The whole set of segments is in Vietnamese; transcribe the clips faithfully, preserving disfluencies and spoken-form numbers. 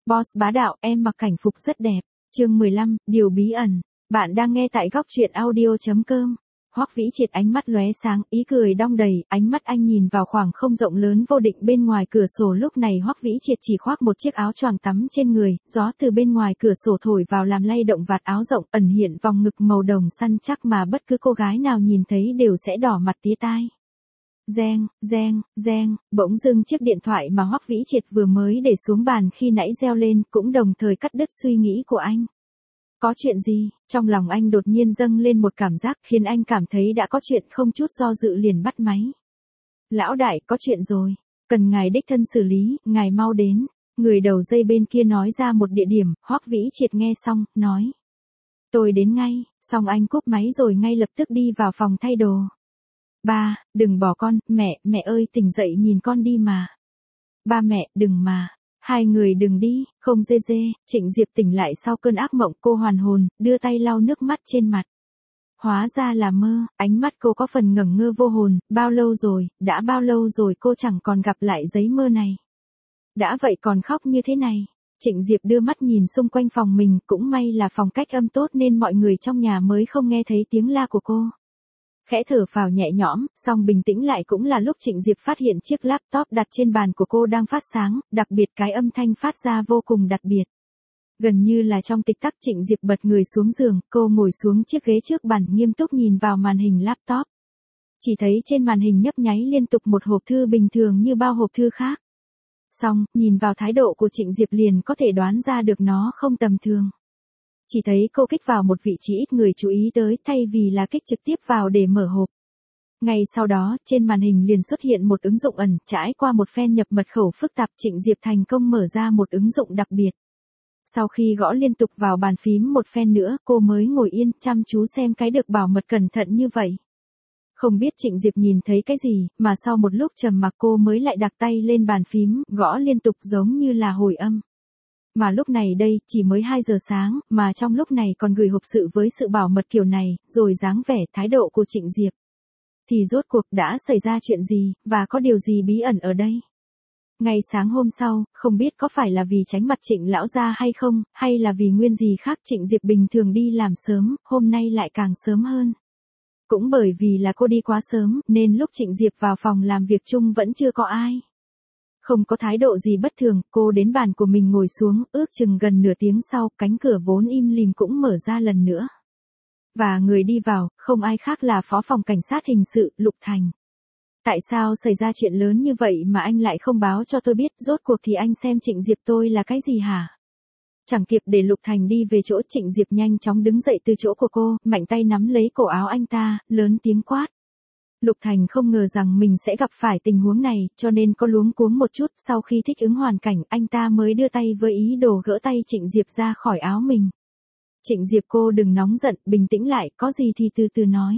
Boss bá đạo, em mặc cảnh phục rất đẹp. Chương mười lăm, điều bí ẩn. Bạn đang nghe tại góc truyện audio chấm com. Hoắc Vĩ Triệt ánh mắt lóe sáng, ý cười đong đầy, ánh mắt anh nhìn vào khoảng không rộng lớn vô định bên ngoài cửa sổ. Lúc này Hoắc Vĩ Triệt chỉ khoác một chiếc áo choàng tắm trên người, gió từ bên ngoài cửa sổ thổi vào làm lay động vạt áo rộng, ẩn hiện vòng ngực màu đồng săn chắc mà bất cứ cô gái nào nhìn thấy đều sẽ đỏ mặt tía tai. Reng, reng, reng, bỗng dưng chiếc điện thoại mà Hoắc Vĩ Triệt vừa mới để xuống bàn khi nãy reo lên, cũng đồng thời cắt đứt suy nghĩ của anh. Có chuyện gì? Trong lòng anh đột nhiên dâng lên một cảm giác khiến anh cảm thấy đã có chuyện, không chút do dự liền bắt máy. Lão đại, có chuyện rồi. Cần ngài đích thân xử lý, ngài mau đến. Người đầu dây bên kia nói ra một địa điểm. Hoắc Vĩ Triệt nghe xong, nói. Tôi đến ngay. Xong anh cúp máy rồi ngay lập tức đi vào phòng thay đồ. Ba, đừng bỏ con. Mẹ, mẹ ơi tỉnh dậy nhìn con đi mà. Ba mẹ, đừng mà. Hai người đừng đi, không dê dê. Trịnh Diệp tỉnh lại sau cơn ác mộng, cô hoàn hồn, đưa tay lau nước mắt trên mặt. Hóa ra là mơ, ánh mắt cô có phần ngẩn ngơ vô hồn. Bao lâu rồi, đã bao lâu rồi cô chẳng còn gặp lại giấc mơ này. Đã vậy còn khóc như thế này. Trịnh Diệp đưa mắt nhìn xung quanh phòng mình, cũng may là phòng cách âm tốt nên mọi người trong nhà mới không nghe thấy tiếng la của cô. Khẽ thở phào nhẹ nhõm, xong bình tĩnh lại cũng là lúc Trịnh Diệp phát hiện chiếc laptop đặt trên bàn của cô đang phát sáng, đặc biệt cái âm thanh phát ra vô cùng đặc biệt. Gần như là trong tích tắc Trịnh Diệp bật người xuống giường, cô ngồi xuống chiếc ghế trước bàn nghiêm túc nhìn vào màn hình laptop. Chỉ thấy trên màn hình nhấp nháy liên tục một hộp thư bình thường như bao hộp thư khác. Xong, nhìn vào thái độ của Trịnh Diệp liền có thể đoán ra được nó không tầm thường. Chỉ thấy cô kích vào một vị trí ít người chú ý tới thay vì là kích trực tiếp vào để mở hộp. Ngay sau đó, trên màn hình liền xuất hiện một ứng dụng ẩn, trải qua một phen nhập mật khẩu phức tạp, Trịnh Diệp thành công mở ra một ứng dụng đặc biệt. Sau khi gõ liên tục vào bàn phím một phen nữa, cô mới ngồi yên, chăm chú xem cái được bảo mật cẩn thận như vậy. Không biết Trịnh Diệp nhìn thấy cái gì, mà sau một lúc trầm mặc cô mới lại đặt tay lên bàn phím, gõ liên tục giống như là hồi âm. Mà lúc này đây, chỉ mới hai giờ sáng, mà trong lúc này còn gửi hộp sự với sự bảo mật kiểu này, rồi dáng vẻ, thái độ của Trịnh Diệp. Thì rốt cuộc đã xảy ra chuyện gì, và có điều gì bí ẩn ở đây? Ngày sáng hôm sau, không biết có phải là vì tránh mặt Trịnh lão gia hay không, hay là vì nguyên gì khác, Trịnh Diệp bình thường đi làm sớm, hôm nay lại càng sớm hơn. Cũng bởi vì là cô đi quá sớm, nên lúc Trịnh Diệp vào phòng làm việc chung vẫn chưa có ai. Không có thái độ gì bất thường, cô đến bàn của mình ngồi xuống, ước chừng gần nửa tiếng sau, cánh cửa vốn im lìm cũng mở ra lần nữa. Và người đi vào, không ai khác là Phó phòng Cảnh sát hình sự, Lục Thành. Tại sao xảy ra chuyện lớn như vậy mà anh lại không báo cho tôi biết, rốt cuộc thì anh xem Trịnh Diệp tôi là cái gì hả? Chẳng kịp để Lục Thành đi về chỗ, Trịnh Diệp nhanh chóng đứng dậy từ chỗ của cô, mạnh tay nắm lấy cổ áo anh ta, lớn tiếng quát. Lục Thành không ngờ rằng mình sẽ gặp phải tình huống này, cho nên có luống cuống một chút, sau khi thích ứng hoàn cảnh, anh ta mới đưa tay với ý đồ gỡ tay Trịnh Diệp ra khỏi áo mình. Trịnh Diệp cô đừng nóng giận, bình tĩnh lại, có gì thì từ từ nói.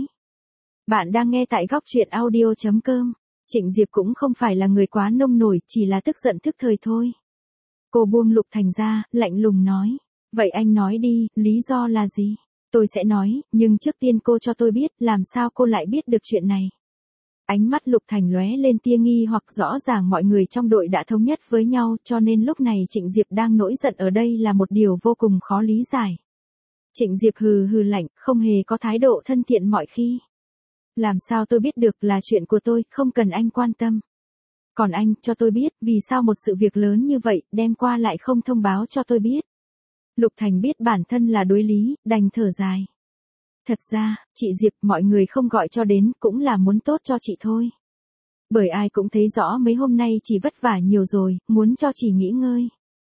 Bạn đang nghe tại góc truyện audio chấm com. Trịnh Diệp cũng không phải là người quá nông nổi, chỉ là tức giận thức thời thôi. Cô buông Lục Thành ra, lạnh lùng nói. Vậy anh nói đi, lý do là gì? Tôi sẽ nói, nhưng trước tiên cô cho tôi biết, làm sao cô lại biết được chuyện này. Ánh mắt Lục Thành lóe lên tia nghi hoặc, rõ ràng mọi người trong đội đã thống nhất với nhau, cho nên lúc này Trịnh Diệp đang nổi giận ở đây là một điều vô cùng khó lý giải. Trịnh Diệp hừ hừ lạnh, không hề có thái độ thân thiện mọi khi. Làm sao tôi biết được, là chuyện của tôi, không cần anh quan tâm. Còn anh, cho tôi biết, vì sao một sự việc lớn như vậy, đem qua lại không thông báo cho tôi biết. Lục Thành biết bản thân là đối lý, đành thở dài. Thật ra, chị Diệp, mọi người không gọi cho đến, cũng là muốn tốt cho chị thôi. Bởi ai cũng thấy rõ mấy hôm nay chị vất vả nhiều rồi, muốn cho chị nghỉ ngơi.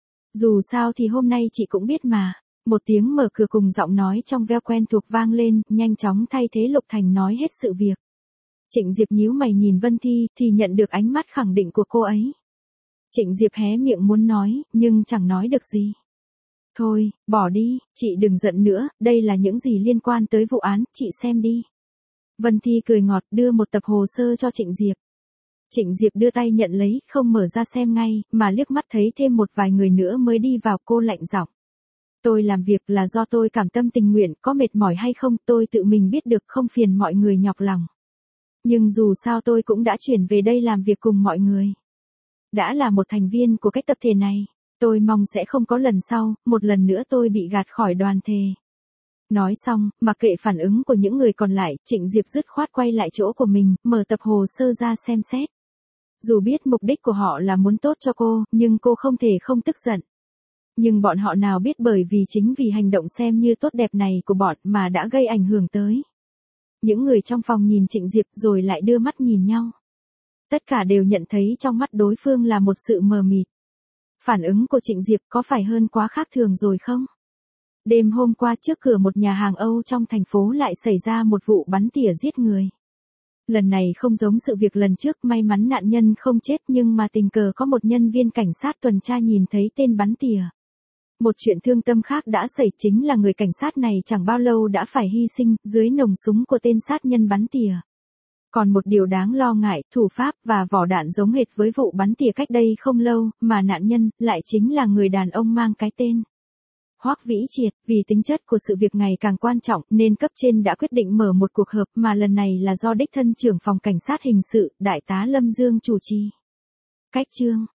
Dù sao thì hôm nay chị cũng biết mà. Một tiếng mở cửa cùng giọng nói trong veo quen thuộc vang lên, nhanh chóng thay thế Lục Thành nói hết sự việc. Trịnh Diệp nhíu mày nhìn Vân Thi, thì nhận được ánh mắt khẳng định của cô ấy. Trịnh Diệp hé miệng muốn nói, nhưng chẳng nói được gì. Thôi, bỏ đi, chị đừng giận nữa, đây là những gì liên quan tới vụ án, chị xem đi. Vân Thi cười ngọt đưa một tập hồ sơ cho Trịnh Diệp. Trịnh Diệp đưa tay nhận lấy, không mở ra xem ngay, mà liếc mắt thấy thêm một vài người nữa mới đi vào, cô lạnh giọng. Tôi làm việc là do tôi cảm tâm tình nguyện, có mệt mỏi hay không tôi tự mình biết được, không phiền mọi người nhọc lòng. Nhưng dù sao tôi cũng đã chuyển về đây làm việc cùng mọi người. Đã là một thành viên của cái tập thể này. Tôi mong sẽ không có lần sau, một lần nữa tôi bị gạt khỏi đoàn thề. Nói xong, mặc kệ phản ứng của những người còn lại, Trịnh Diệp dứt khoát quay lại chỗ của mình, mở tập hồ sơ ra xem xét. Dù biết mục đích của họ là muốn tốt cho cô, nhưng cô không thể không tức giận. Nhưng bọn họ nào biết bởi vì chính vì hành động xem như tốt đẹp này của bọn mà đã gây ảnh hưởng tới. Những người trong phòng nhìn Trịnh Diệp rồi lại đưa mắt nhìn nhau. Tất cả đều nhận thấy trong mắt đối phương là một sự mờ mịt. Phản ứng của Trịnh Diệp có phải hơn quá khác thường rồi không? Đêm hôm qua trước cửa một nhà hàng Âu trong thành phố lại xảy ra một vụ bắn tỉa giết người. Lần này không giống sự việc lần trước, may mắn nạn nhân không chết nhưng mà tình cờ có một nhân viên cảnh sát tuần tra nhìn thấy tên bắn tỉa. Một chuyện thương tâm khác đã xảy, chính là người cảnh sát này chẳng bao lâu đã phải hy sinh dưới nòng súng của tên sát nhân bắn tỉa. Còn một điều đáng lo ngại, thủ pháp và vỏ đạn giống hệt với vụ bắn tỉa cách đây không lâu, mà nạn nhân lại chính là người đàn ông mang cái tên Hoắc Vĩ Triệt. Vì tính chất của sự việc ngày càng quan trọng nên cấp trên đã quyết định mở một cuộc họp, mà lần này là do đích thân trưởng phòng cảnh sát hình sự, đại tá Lâm Dương chủ trì. Cách chương